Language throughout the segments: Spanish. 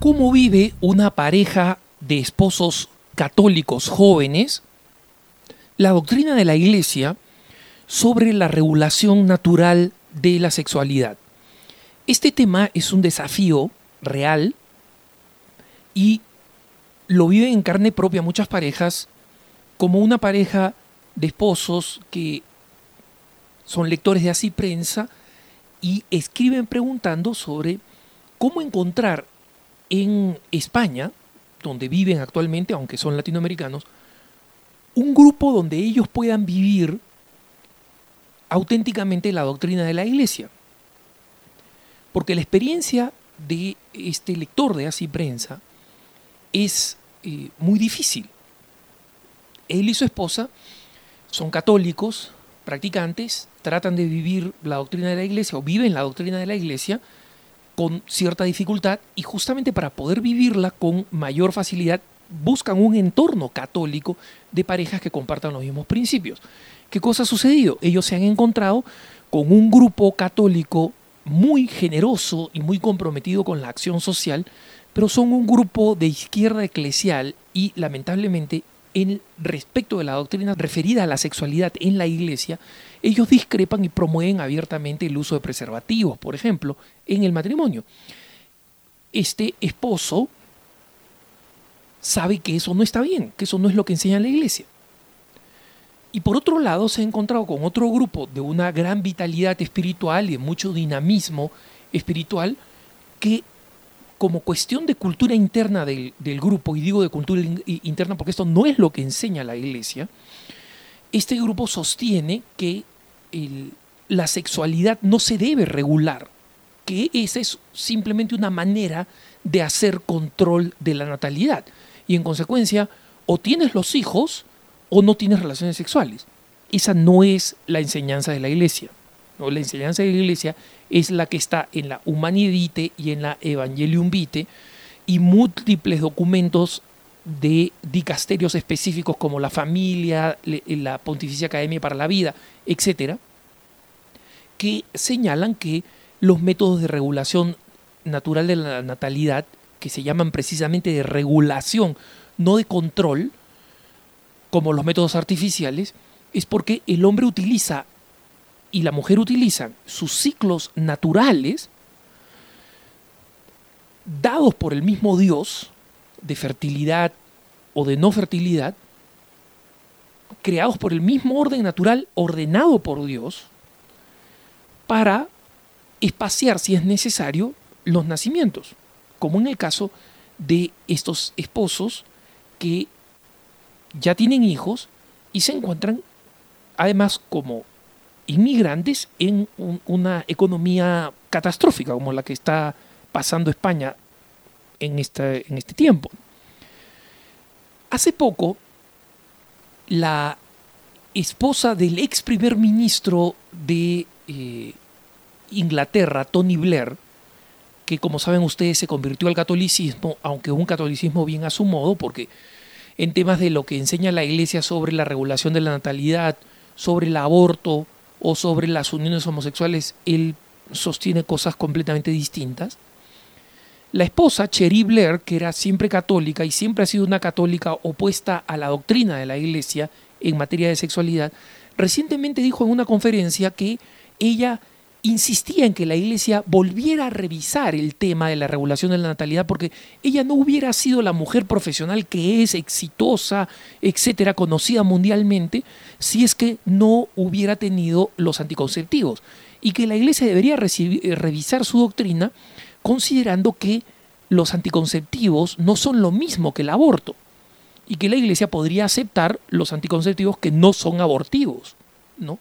¿Cómo vive una pareja de esposos católicos jóvenes la doctrina de la Iglesia sobre la regulación natural de la sexualidad? Este tema es un desafío real y lo viven en carne propia muchas parejas, como una pareja de esposos que son lectores de Así Prensa y escriben preguntando sobre cómo encontrar en España, donde viven actualmente, aunque son latinoamericanos, un grupo donde ellos puedan vivir auténticamente la doctrina de la Iglesia. Porque la experiencia de este lector de Así Prensa es muy difícil. Él y su esposa son católicos, practicantes, tratan de vivir la doctrina de la Iglesia o viven la doctrina de la Iglesia con cierta dificultad, y justamente para poder vivirla con mayor facilidad buscan un entorno católico de parejas que compartan los mismos principios. ¿Qué cosa ha sucedido? Ellos se han encontrado con un grupo católico muy generoso y muy comprometido con la acción social, pero son un grupo de izquierda eclesial y, lamentablemente, en respecto de la doctrina referida a la sexualidad en la Iglesia, ellos discrepan y promueven abiertamente el uso de preservativos, por ejemplo, en el matrimonio. Este esposo sabe que eso no está bien, que eso no es lo que enseña la Iglesia. Y por otro lado se ha encontrado con otro grupo de una gran vitalidad espiritual y de mucho dinamismo espiritual que, como cuestión de cultura interna del grupo, y digo de cultura interna porque esto no es lo que enseña la Iglesia, este grupo sostiene que la sexualidad no se debe regular, que esa es simplemente una manera de hacer control de la natalidad. Y en consecuencia, o tienes los hijos o no tienes relaciones sexuales. Esa no es la enseñanza de la Iglesia, ¿no? La enseñanza de la Iglesia es la que está en la Humanae Vitae y en la Evangelium Vitae, y múltiples documentos de dicasterios específicos como la familia, la Pontificia Academia para la Vida, etcétera, que señalan que los métodos de regulación natural de la natalidad, que se llaman precisamente de regulación, no de control, como los métodos artificiales, es porque el hombre utiliza y la mujer utilizan sus ciclos naturales dados por el mismo Dios, de fertilidad o de no fertilidad, creados por el mismo orden natural ordenado por Dios, para espaciar, si es necesario, los nacimientos, como en el caso de estos esposos que ya tienen hijos y se encuentran además como inmigrantes en una economía catastrófica como la que está pasando España en este tiempo. Hace poco, la esposa del ex primer ministro de Inglaterra, Tony Blair, que como saben ustedes se convirtió al catolicismo, aunque un catolicismo bien a su modo, porque en temas de lo que enseña la Iglesia sobre la regulación de la natalidad, sobre el aborto o sobre las uniones homosexuales, él sostiene cosas completamente distintas. La esposa, Cherie Blair, que era siempre católica y siempre ha sido una católica opuesta a la doctrina de la Iglesia en materia de sexualidad, recientemente dijo en una conferencia que ella insistía en que la Iglesia volviera a revisar el tema de la regulación de la natalidad, porque ella no hubiera sido la mujer profesional que es, exitosa, etcétera, conocida mundialmente, si es que no hubiera tenido los anticonceptivos, y que la Iglesia debería revisar su doctrina considerando que los anticonceptivos no son lo mismo que el aborto, y que la Iglesia podría aceptar los anticonceptivos que no son abortivos, ¿no?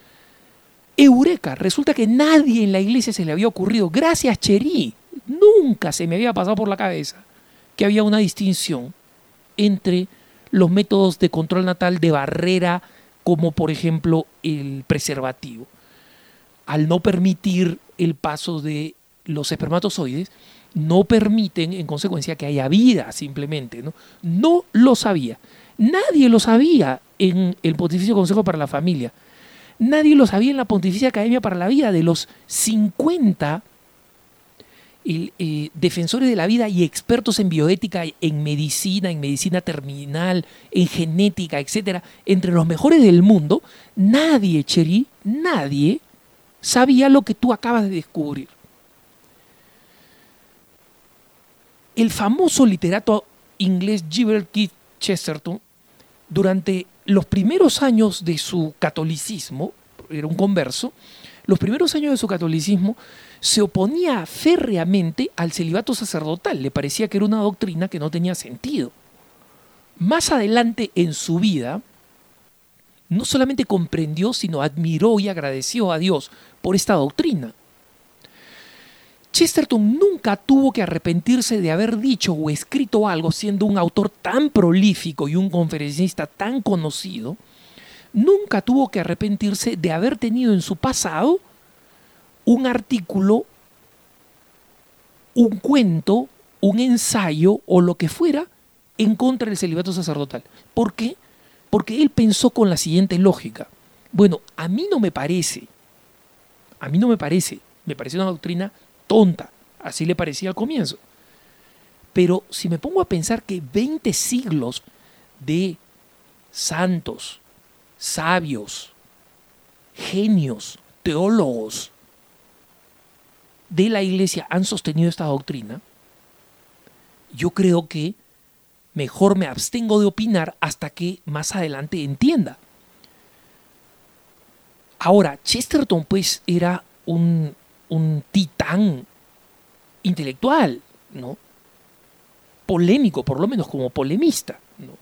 Eureka, resulta que nadie en la Iglesia se le había ocurrido, gracias Cherie, nunca se me había pasado por la cabeza que había una distinción entre los métodos de control natal de barrera, como por ejemplo el preservativo. Al no permitir el paso de los espermatozoides, no permiten en consecuencia que haya vida simplemente, ¿no? No lo sabía, nadie lo sabía en el Pontificio Consejo para la Familia. Nadie lo sabía en la Pontificia Academia para la Vida. De los 50 defensores de la vida y expertos en bioética, en medicina terminal, en genética, etcétera, entre los mejores del mundo, nadie, Cherie, nadie sabía lo que tú acabas de descubrir. El famoso literato inglés Gilbert Keith Chesterton, durante los primeros años de su catolicismo, era un converso, los primeros años de su catolicismo se oponía férreamente al celibato sacerdotal. Le parecía que era una doctrina que no tenía sentido. Más adelante en su vida, no solamente comprendió, sino admiró y agradeció a Dios por esta doctrina. Chesterton nunca tuvo que arrepentirse de haber dicho o escrito algo, siendo un autor tan prolífico y un conferencista tan conocido. Nunca tuvo que arrepentirse de haber tenido en su pasado un artículo, un cuento, un ensayo o lo que fuera en contra del celibato sacerdotal. ¿Por qué? Porque él pensó con la siguiente lógica. Bueno, a mí no me parece, me parece una doctrina tonta, así le parecía al comienzo. Pero si me pongo a pensar que 20 siglos de santos, sabios, genios, teólogos de la Iglesia han sostenido esta doctrina, yo creo que mejor me abstengo de opinar hasta que más adelante entienda. Ahora, Chesterton pues era un titán intelectual, ¿no? Polémico, por lo menos como polemista, ¿no?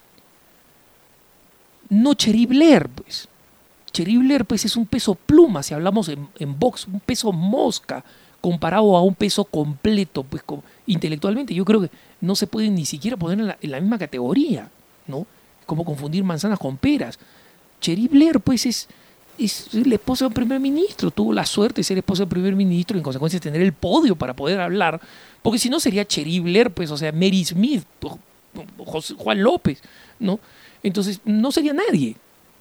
No Cherie Blair, pues. Cherie Blair pues es un peso pluma, si hablamos en box, un peso mosca comparado a un peso completo, pues intelectualmente. Yo creo que no se puede ni siquiera poner en la misma categoría, ¿no? Como confundir manzanas con peras. Cherie Blair pues es la esposa del primer ministro, tuvo la suerte de ser esposa del primer ministro y en consecuencia tener el podio para poder hablar, porque si no sería Cherie Blair, pues, o sea, Mary Smith, Juan López, ¿no? Entonces no sería nadie.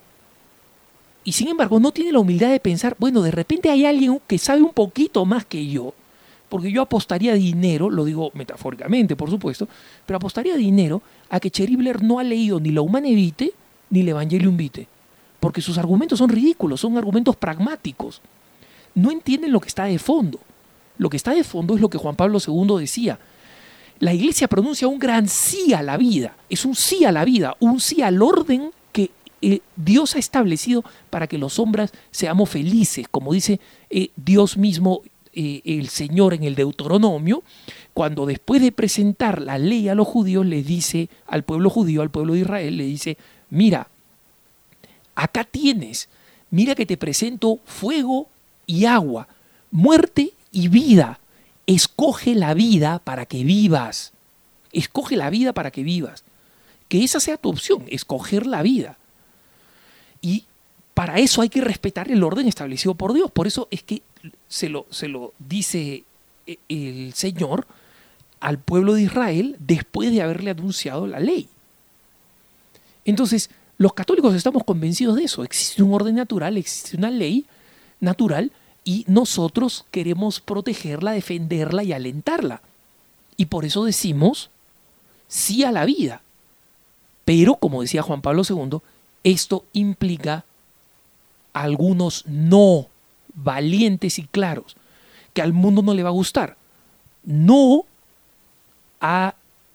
Y sin embargo no tiene la humildad de pensar, bueno, de repente hay alguien que sabe un poquito más que yo, porque yo apostaría dinero, lo digo metafóricamente, por supuesto, pero apostaría dinero a que Cherie Blair no ha leído ni la Humanae Vitae ni el Evangelium Vitae, porque sus argumentos son ridículos, son argumentos pragmáticos. No entienden lo que está de fondo. Lo que está de fondo es lo que Juan Pablo II decía. La Iglesia pronuncia un gran sí a la vida. Es un sí a la vida, un sí al orden que Dios ha establecido para que los hombres seamos felices. Como dice Dios mismo, el Señor en el Deuteronomio, cuando después de presentar la ley a los judíos, le dice al pueblo judío, al pueblo de Israel, le dice, mira, acá tienes, mira que te presento fuego y agua, muerte y vida. Escoge la vida para que vivas. Escoge la vida para que vivas. Que esa sea tu opción, escoger la vida. Y para eso hay que respetar el orden establecido por Dios. Por eso es que se lo dice el Señor al pueblo de Israel después de haberle anunciado la ley. Entonces, los católicos estamos convencidos de eso. Existe un orden natural, existe una ley natural y nosotros queremos protegerla, defenderla y alentarla. Y por eso decimos sí a la vida. Pero, como decía Juan Pablo II, esto implica algunos no valientes y claros que al mundo no le va a gustar. No a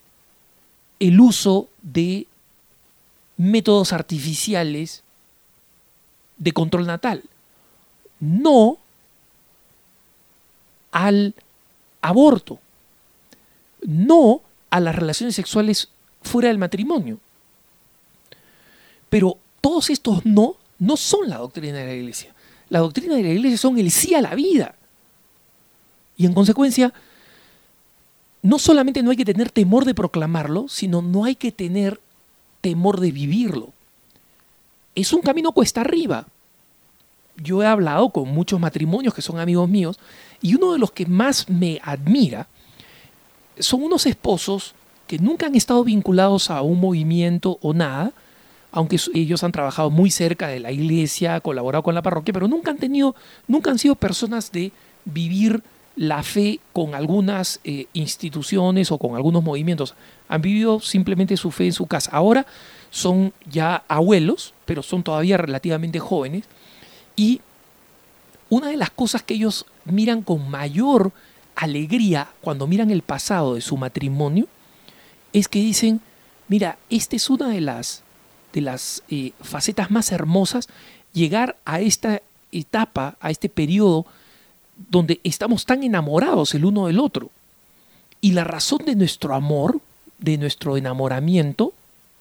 el uso de métodos artificiales de control natal. No al aborto. No a las relaciones sexuales fuera del matrimonio. Pero todos estos no son la doctrina de la Iglesia. La doctrina de la Iglesia son el sí a la vida. Y en consecuencia, no solamente no hay que tener temor de proclamarlo, sino no hay que tener temor de vivirlo. Es un camino cuesta arriba. Yo he hablado con muchos matrimonios que son amigos míos y uno de los que más me admira son unos esposos que nunca han estado vinculados a un movimiento o nada, aunque ellos han trabajado muy cerca de la iglesia, colaborado con la parroquia, pero nunca han sido personas de vivir la fe con algunas instituciones o con algunos movimientos. Han vivido simplemente su fe en su casa. Ahora son ya abuelos, pero son todavía relativamente jóvenes. Y una de las cosas que ellos miran con mayor alegría cuando miran el pasado de su matrimonio es que dicen, mira, esta es una de las facetas más hermosas, llegar a esta etapa, a este periodo donde estamos tan enamorados el uno del otro. Y la razón de nuestro amor, de nuestro enamoramiento,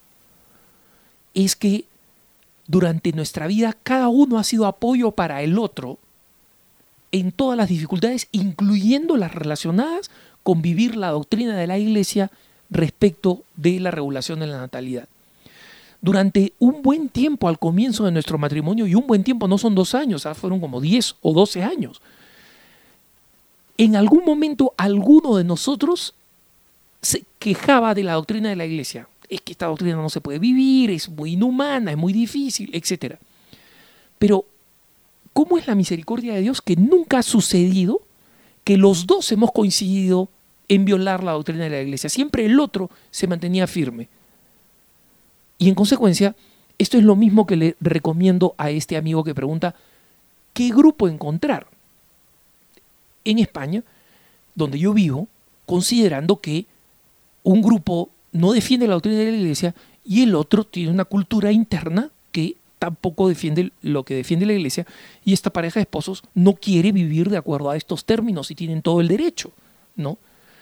es que durante nuestra vida cada uno ha sido apoyo para el otro en todas las dificultades, incluyendo las relacionadas con vivir la doctrina de la Iglesia respecto de la regulación de la natalidad. Durante un buen tiempo al comienzo de nuestro matrimonio, y un buen tiempo no son 2 años, fueron como 10 o 12 años, en algún momento alguno de nosotros se quejaba de la doctrina de la Iglesia. Es que esta doctrina no se puede vivir, es muy inhumana, es muy difícil, etc. Pero, ¿cómo es la misericordia de Dios que nunca ha sucedido que los dos hemos coincidido en violar la doctrina de la Iglesia? Siempre el otro se mantenía firme. Y en consecuencia, esto es lo mismo que le recomiendo a este amigo que pregunta, ¿qué grupo encontrar? En España, donde yo vivo, considerando que un grupo no defiende la doctrina de la Iglesia y el otro tiene una cultura interna que tampoco defiende lo que defiende la Iglesia, y esta pareja de esposos no quiere vivir de acuerdo a estos términos y tienen todo el derecho, ¿no?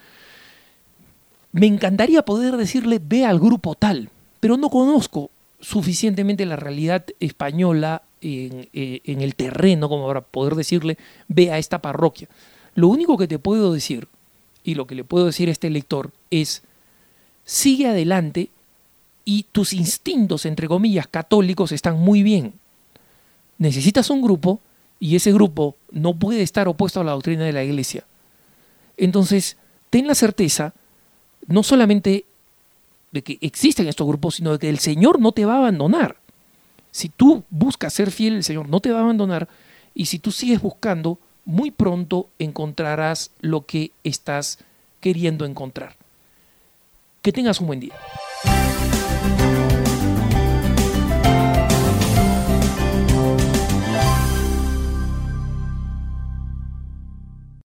Me encantaría poder decirle, ve al grupo tal, pero no conozco suficientemente la realidad española en el terreno como para poder decirle, ve a esta parroquia. Lo único que te puedo decir, y lo que le puedo decir a este lector, es sigue adelante y tus instintos, entre comillas, católicos están muy bien. Necesitas un grupo y ese grupo no puede estar opuesto a la doctrina de la Iglesia. Entonces, ten la certeza, no solamente de que existen estos grupos, sino de que el Señor no te va a abandonar. Si tú buscas ser fiel, el Señor no te va a abandonar, y si tú sigues buscando, muy pronto encontrarás lo que estás queriendo encontrar. Que tengas un buen día.